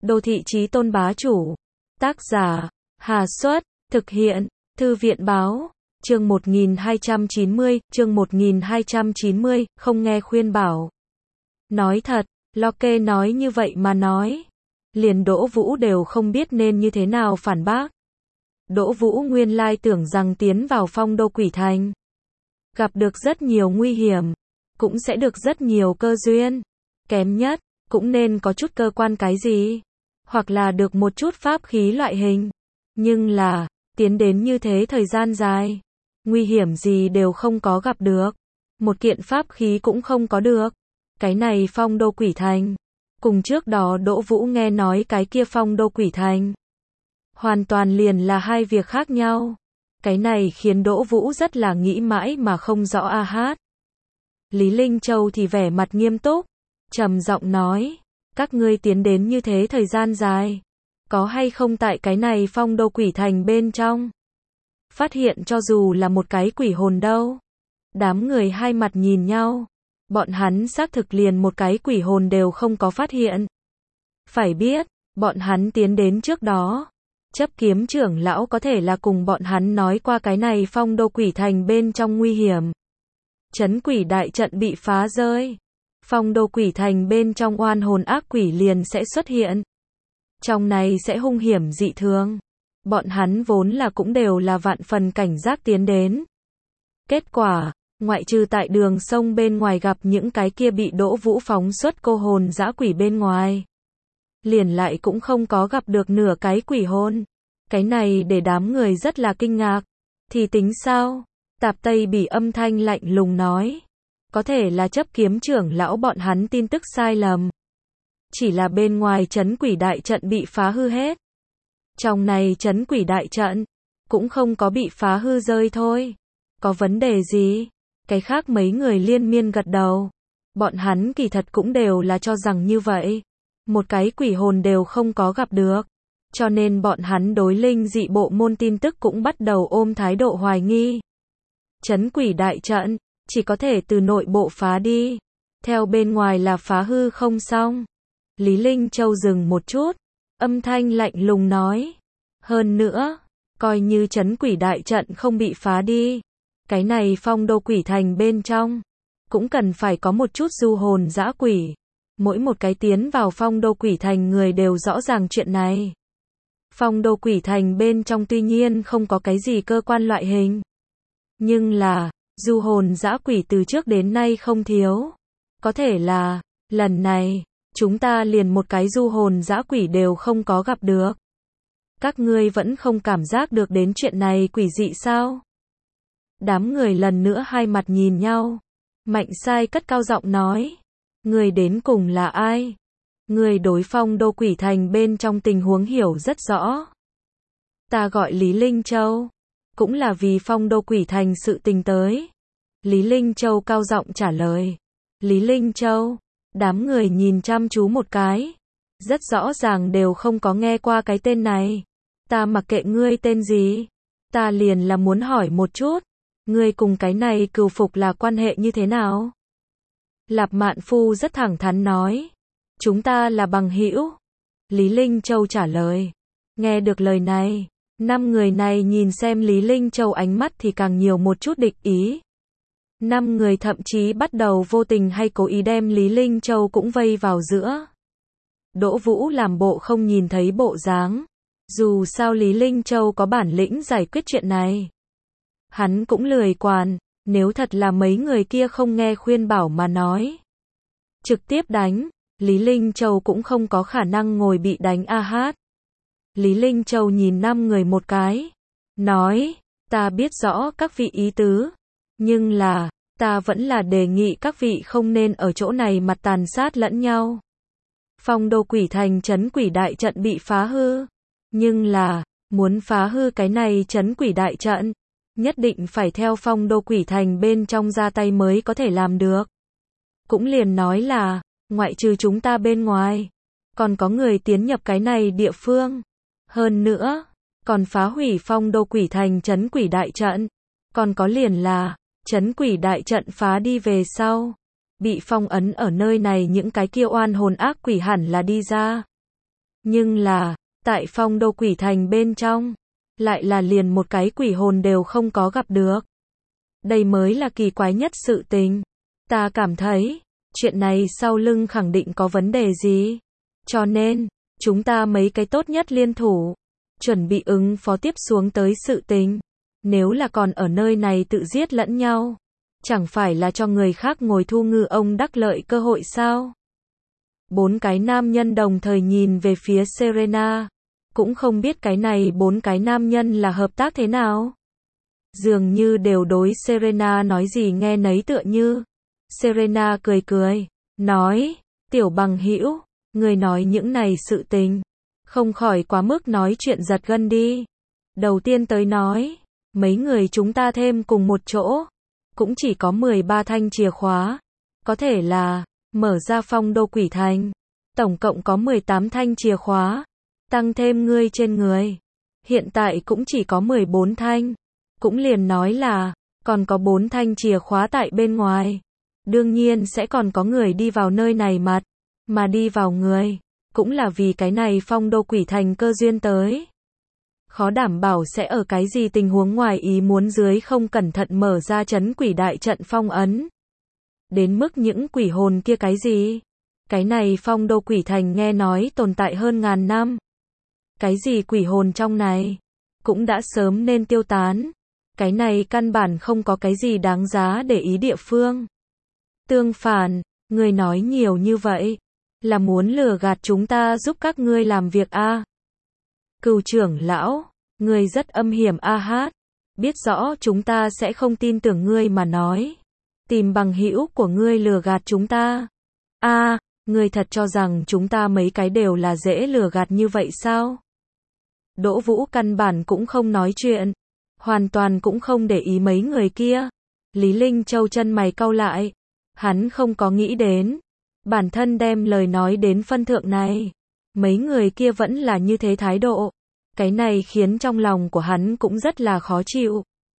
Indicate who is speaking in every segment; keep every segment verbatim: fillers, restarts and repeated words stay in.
Speaker 1: Đô thị chí tôn bá chủ. Tác giả, Hà Xuất, thực hiện, Thư viện báo, chương một nghìn hai trăm chín mươi, chương một nghìn hai trăm chín mươi, không nghe khuyên bảo. Nói thật, Locke nói như vậy mà nói. Liền Đỗ Vũ đều không biết nên như thế nào phản bác. Đỗ Vũ nguyên lai tưởng rằng tiến vào phong đô quỷ thành. Gặp được rất nhiều nguy hiểm. Cũng sẽ được rất nhiều cơ duyên. Kém nhất, cũng nên có chút cơ quan cái gì. Hoặc là được một chút pháp khí loại hình. Nhưng là, tiến đến như thế thời gian dài. Nguy hiểm gì đều không có gặp được. Một kiện pháp khí cũng không có được. Cái này phong đô quỷ thành. Cùng trước đó Đỗ Vũ nghe nói cái kia phong đô quỷ thành. Hoàn toàn liền là hai việc khác nhau. Cái này khiến Đỗ Vũ rất là nghĩ mãi mà không rõ a hát. Lý Linh Châu thì vẻ mặt nghiêm túc. Trầm giọng nói. Các ngươi tiến đến như thế thời gian dài. Có hay không tại cái này phong đô quỷ thành bên trong. Phát hiện cho dù là một cái quỷ hồn đâu. Đám người hai mặt nhìn nhau. Bọn hắn xác thực liền một cái quỷ hồn đều không có phát hiện. Phải biết, bọn hắn tiến đến trước đó. Chấp kiếm trưởng lão có thể là cùng bọn hắn nói qua cái này phong đô quỷ thành bên trong nguy hiểm. Trấn quỷ đại trận bị phá rơi. Phong đô quỷ thành bên trong oan hồn ác quỷ liền sẽ xuất hiện. Trong này sẽ hung hiểm dị thường. Bọn hắn vốn là cũng đều là vạn phần cảnh giác tiến đến. Kết quả, ngoại trừ tại đường sông bên ngoài gặp những cái kia bị Đỗ Vũ phóng xuất cô hồn dã quỷ bên ngoài. Liền lại cũng không có gặp được nửa cái quỷ hồn. Cái này để đám người rất là kinh ngạc. Thì tính sao? Tạp Tây Bỉ âm thanh lạnh lùng nói. Có thể là chấp kiếm trưởng lão bọn hắn tin tức sai lầm. Chỉ là bên ngoài trấn quỷ đại trận bị phá hư hết. Trong này trấn quỷ đại trận cũng không có bị phá hư rơi thôi. Có vấn đề gì? Cái khác mấy người liên miên gật đầu. Bọn hắn kỳ thật cũng đều là cho rằng như vậy. Một cái quỷ hồn đều không có gặp được. Cho nên bọn hắn đối linh dị bộ môn tin tức cũng bắt đầu ôm thái độ hoài nghi. Trấn quỷ đại trận chỉ có thể từ nội bộ phá đi. Theo bên ngoài là phá hư không xong. Lý Linh Châu dừng một chút. Âm thanh lạnh lùng nói. Hơn nữa, coi như trấn quỷ đại trận không bị phá đi. Cái này phong đô quỷ thành bên trong. Cũng cần phải có một chút du hồn dã quỷ. Mỗi một cái tiến vào phong đô quỷ thành người đều rõ ràng chuyện này. Phong đô quỷ thành bên trong tuy nhiên không có cái gì cơ quan loại hình. Nhưng là, du hồn dã quỷ từ trước đến nay không thiếu. Có thể là, lần này, chúng ta liền một cái du hồn dã quỷ đều không có gặp được. Các ngươi vẫn không cảm giác được đến chuyện này quỷ dị sao? Đám người lần nữa hai mặt nhìn nhau. Mạnh Sai cất cao giọng nói. Người đến cùng là ai? Người đối phong đô quỷ thành bên trong tình huống hiểu rất rõ. Ta gọi Lý Linh Châu. Cũng là vì phong đô quỷ thành sự tình tới. Lý Linh Châu cao giọng trả lời. Lý Linh Châu. Đám người nhìn chăm chú một cái. Rất rõ ràng đều không có nghe qua cái tên này. Ta mặc kệ ngươi tên gì. Ta liền là muốn hỏi một chút. Ngươi cùng cái này cừu phục là quan hệ như thế nào? Lạp Mạn Phu rất thẳng thắn nói. Chúng ta là bằng hữu. Lý Linh Châu trả lời. Nghe được lời này, năm người này nhìn xem Lý Linh Châu ánh mắt thì càng nhiều một chút địch ý. Năm người thậm chí bắt đầu vô tình hay cố ý đem Lý Linh Châu cũng vây vào giữa. Đỗ Vũ làm bộ không nhìn thấy bộ dáng. Dù sao Lý Linh Châu có bản lĩnh giải quyết chuyện này. Hắn cũng lười quản, nếu thật là mấy người kia không nghe khuyên bảo mà nói. Trực tiếp đánh, Lý Linh Châu cũng không có khả năng ngồi bị đánh a hát. Lý Linh Châu nhìn năm người một cái. Nói, ta biết rõ các vị ý tứ. Nhưng là, ta vẫn là đề nghị các vị không nên ở chỗ này mặt tàn sát lẫn nhau. Phong đô quỷ thành trấn quỷ đại trận bị phá hư. Nhưng là, muốn phá hư cái này trấn quỷ đại trận. Nhất định phải theo phong đô quỷ thành bên trong ra tay mới có thể làm được. Cũng liền nói là, ngoại trừ chúng ta bên ngoài, còn có người tiến nhập cái này địa phương. Hơn nữa, còn phá hủy phong đô quỷ thành trấn quỷ đại trận. Còn có liền là, trấn quỷ đại trận phá đi về sau. Bị phong ấn ở nơi này những cái kia oan hồn ác quỷ hẳn là đi ra. Nhưng là, tại phong đô quỷ thành bên trong, lại là liền một cái quỷ hồn đều không có gặp được. Đây mới là kỳ quái nhất sự tình. Ta cảm thấy, chuyện này sau lưng khẳng định có vấn đề gì. Cho nên, chúng ta mấy cái tốt nhất liên thủ, chuẩn bị ứng phó tiếp xuống tới sự tình. Nếu là còn ở nơi này tự giết lẫn nhau, chẳng phải là cho người khác ngồi thu ngư ông đắc lợi cơ hội sao? Bốn cái nam nhân đồng thời nhìn về phía Serena, cũng không biết cái này bốn cái nam nhân là hợp tác thế nào. Dường như đều đối Serena nói gì nghe nấy tựa như. Serena cười cười, nói, tiểu bằng hữu, người nói những này sự tình, không khỏi quá mức nói chuyện giật gân đi. Đầu tiên tới nói, mấy người chúng ta thêm cùng một chỗ, cũng chỉ có mười ba thanh chìa khóa, có thể là, mở ra phong đô quỷ thành, tổng cộng có mười tám thanh chìa khóa, tăng thêm ngươi trên người, hiện tại cũng chỉ có mười bốn thanh, cũng liền nói là, còn có bốn thanh chìa khóa tại bên ngoài, đương nhiên sẽ còn có người đi vào nơi này mặt, mà đi vào người, cũng là vì cái này phong đô quỷ thành cơ duyên tới. Khó đảm bảo sẽ ở cái gì tình huống ngoài ý muốn dưới không cẩn thận mở ra trấn quỷ đại trận phong ấn. Đến mức những quỷ hồn kia cái gì? Cái này phong đô quỷ thành nghe nói tồn tại hơn ngàn năm. Cái gì quỷ hồn trong này? Cũng đã sớm nên tiêu tán. Cái này căn bản không có cái gì đáng giá để ý địa phương. Tương phản, người nói nhiều như vậy, là muốn lừa gạt chúng ta giúp các ngươi làm việc a à? Cừu trưởng lão, ngươi rất âm hiểm a hát, biết rõ chúng ta sẽ không tin tưởng ngươi mà nói. Tìm bằng hữu của ngươi lừa gạt chúng ta. A, à, ngươi thật cho rằng chúng ta mấy cái đều là dễ lừa gạt như vậy sao? Đỗ Vũ căn bản cũng không nói chuyện, hoàn toàn cũng không để ý mấy người kia. Lý Linh Châu chân mày cau lại, hắn không có nghĩ đến, bản thân đem lời nói đến phân thượng này, mấy người kia vẫn là như thế thái độ. Cái này khiến trong lòng của hắn cũng rất là khó chịu.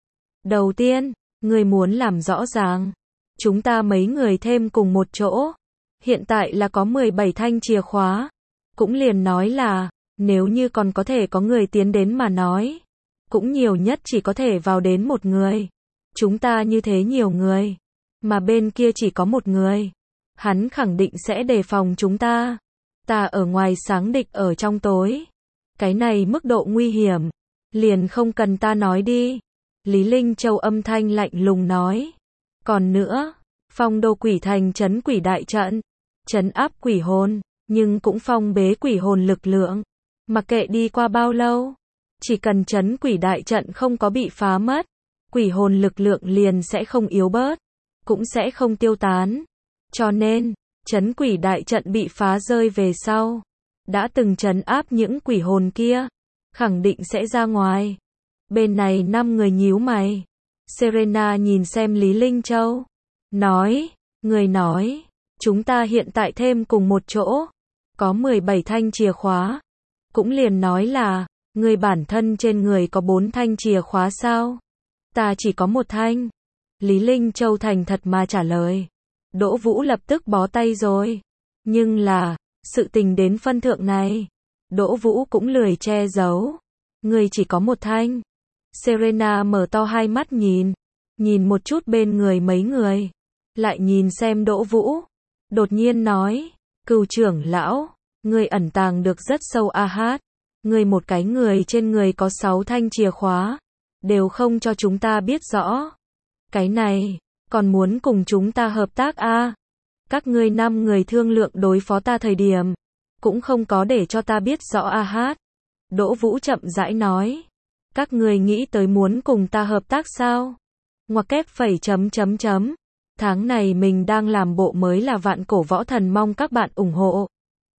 Speaker 1: Đầu tiên, người muốn làm rõ ràng, chúng ta mấy người thêm cùng một chỗ, hiện tại là có mười bảy thanh chìa khóa, cũng liền nói là, nếu như còn có thể có người tiến đến mà nói, cũng nhiều nhất chỉ có thể vào đến một người. Chúng ta như thế nhiều người, mà bên kia chỉ có một người, hắn khẳng định sẽ đề phòng chúng ta. Ta ở ngoài sáng địch ở trong tối. Cái này mức độ nguy hiểm, liền không cần ta nói đi. Lý Linh Châu âm thanh lạnh lùng nói. Còn nữa, phong đô quỷ thành trấn quỷ đại trận, trấn áp quỷ hồn, nhưng cũng phong bế quỷ hồn lực lượng. Mặc kệ đi qua bao lâu, chỉ cần trấn quỷ đại trận không có bị phá mất, quỷ hồn lực lượng liền sẽ không yếu bớt, cũng sẽ không tiêu tán. Cho nên, trấn quỷ đại trận bị phá rơi về sau, đã từng trấn áp những quỷ hồn kia, khẳng định sẽ ra ngoài. Bên này năm người nhíu mày. Serena nhìn xem Lý Linh Châu, nói, người nói, chúng ta hiện tại thêm cùng một chỗ, có mười bảy thanh chìa khóa, cũng liền nói là, người bản thân trên người có bốn thanh chìa khóa sao? Ta chỉ có một thanh. Lý Linh Châu thành thật mà trả lời. Đỗ Vũ lập tức bó tay rồi. Nhưng là, sự tình đến phân thượng này, Đỗ Vũ cũng lười che giấu. Người chỉ có một thanh. Serena mở to hai mắt nhìn, nhìn một chút bên người mấy người, lại nhìn xem Đỗ Vũ, đột nhiên nói, Cừu trưởng lão, người ẩn tàng được rất sâu a hát, người một cái người trên người có sáu thanh chìa khóa, đều không cho chúng ta biết rõ. Cái này, còn muốn cùng chúng ta hợp tác a à? Các ngươi năm người thương lượng đối phó ta thời điểm, cũng không có để cho ta biết rõ a hát. Đỗ Vũ chậm rãi nói, các ngươi nghĩ tới muốn cùng ta hợp tác sao? Ngoặc kép phẩy chấm chấm chấm. Tháng này mình đang làm bộ mới là Vạn Cổ Võ Thần, mong các bạn ủng hộ.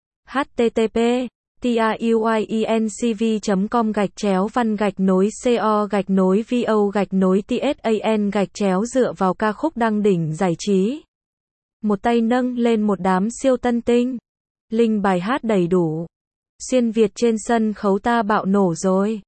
Speaker 1: h t t p truyencv chấm com gạch chéo văn gạch nối co gạch nối vo gạch nối tsan gạch chéo dựa vào ca khúc đăng đỉnh giải trí. Một tay nâng lên một đám siêu tân tinh. Linh bài hát đầy đủ. Xuyên Việt trên sân khấu ta bạo nổ rồi.